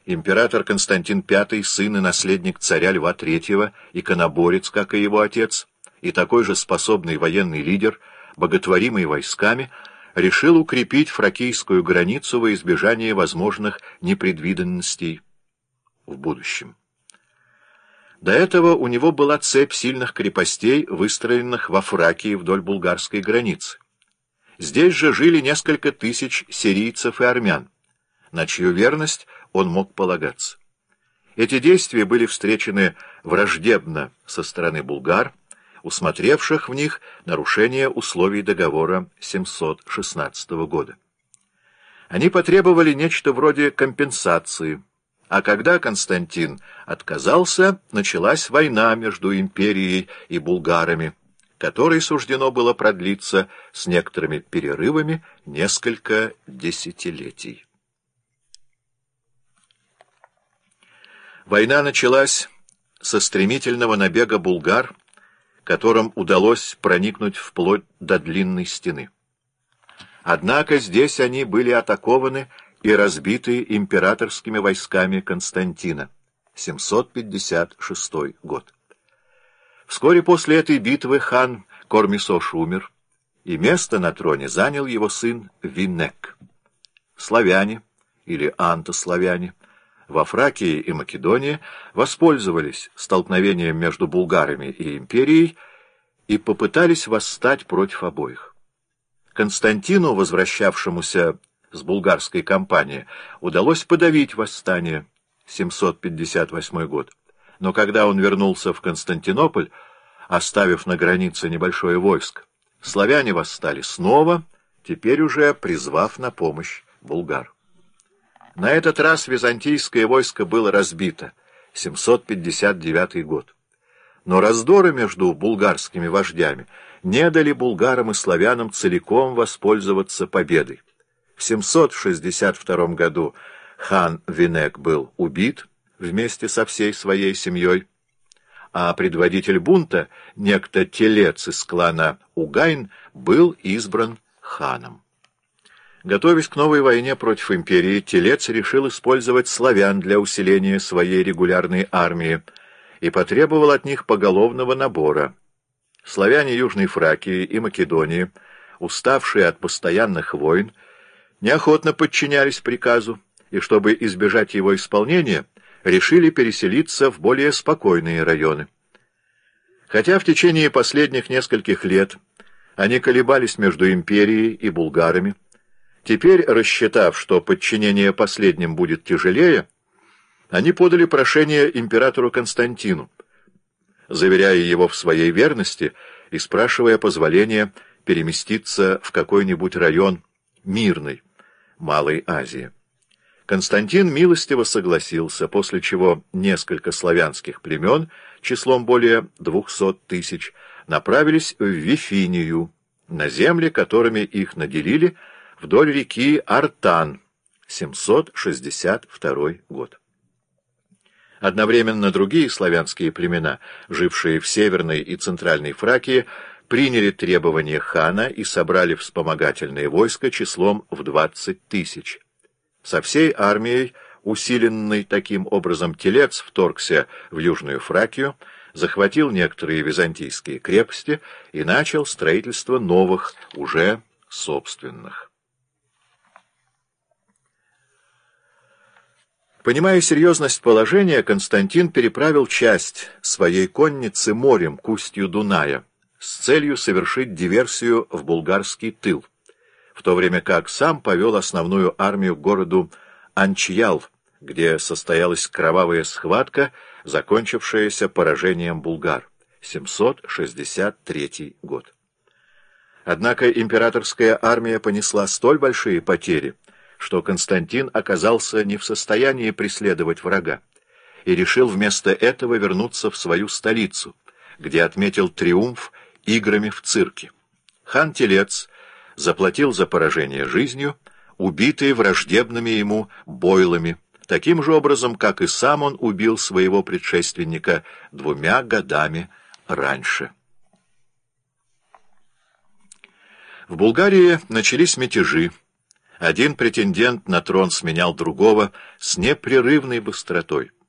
Император Константин V, сын и наследник царя Льва III, иконоборец, как и его отец, и такой же способный военный лидер, боготворимый войсками, решил укрепить фракийскую границу во избежание возможных непредвиденностей в будущем. До этого у него была цепь сильных крепостей, выстроенных во Фракии вдоль булгарской границы. Здесь же жили несколько тысяч сирийцев и армян, на чью верность он мог полагаться. Эти действия были встречены враждебно со стороны булгар, усмотревших в них нарушение условий договора 716 года. Они потребовали нечто вроде компенсации, а когда Константин отказался, началась война между империей и булгарами, которой суждено было продлиться с некоторыми перерывами несколько десятилетий. Война началась со стремительного набега булгар, которым удалось проникнуть вплоть до длинной стены. Однако здесь они были атакованы и разбиты императорскими войсками Константина, 756 год. Вскоре после этой битвы хан Кормисош умер, и место на троне занял его сын Виннек. Славяне, или антославяне, во Фракии и Македонии воспользовались столкновением между булгарами и империей и попытались восстать против обоих. Константину, возвращавшемуся с булгарской кампании, удалось подавить восстание, 758 год. Но когда он вернулся в Константинополь, оставив на границе небольшое войско, славяне восстали снова, теперь уже призвав на помощь булгар. На этот раз византийское войско было разбито, 759 год. Но раздоры между булгарскими вождями не дали булгарам и славянам целиком воспользоваться победой. В 762 году хан Винек был убит вместе со всей своей семьей, а предводитель бунта, некто Телец из клана Угайн, был избран ханом. Готовясь к новой войне против империи, Телец решил использовать славян для усиления своей регулярной армии и потребовал от них поголовного набора. Славяне Южной Фракии и Македонии, уставшие от постоянных войн, неохотно подчинялись приказу, и чтобы избежать его исполнения, решили переселиться в более спокойные районы. Хотя в течение последних нескольких лет они колебались между империей и булгарами, теперь, рассчитав, что подчинение последним будет тяжелее, они подали прошение императору Константину, заверяя его в своей верности и спрашивая позволения переместиться в какой-нибудь район мирный Малой Азии. Константин милостиво согласился, после чего несколько славянских племен, числом более 200 тысяч, направились в Вифинию, на земли, которыми их наделили, вдоль реки Артан, 762 год. Одновременно другие славянские племена, жившие в Северной и Центральной Фракии, приняли требования хана и собрали вспомогательные войска числом в 20 тысяч. Со всей армией, усиленный таким образом, Телец вторгся в Южную Фракию, захватил некоторые византийские крепости и начал строительство новых, уже собственных. Понимая серьезность положения, Константин переправил часть своей конницы морем к устью Дуная с целью совершить диверсию в булгарский тыл, в то время как сам повел основную армию к городу Анчьял, где состоялась кровавая схватка, закончившаяся поражением булгар, 763 год. Однако императорская армия понесла столь большие потери, что Константин оказался не в состоянии преследовать врага и решил вместо этого вернуться в свою столицу, где отметил триумф играми в цирке. Хан Телец заплатил за поражение жизнью, убитый враждебными ему бойлами, таким же образом, как и сам он убил своего предшественника 2 годами раньше. В Булгарии начались мятежи, Один претендент на трон сменял другого с непрерывной быстротой.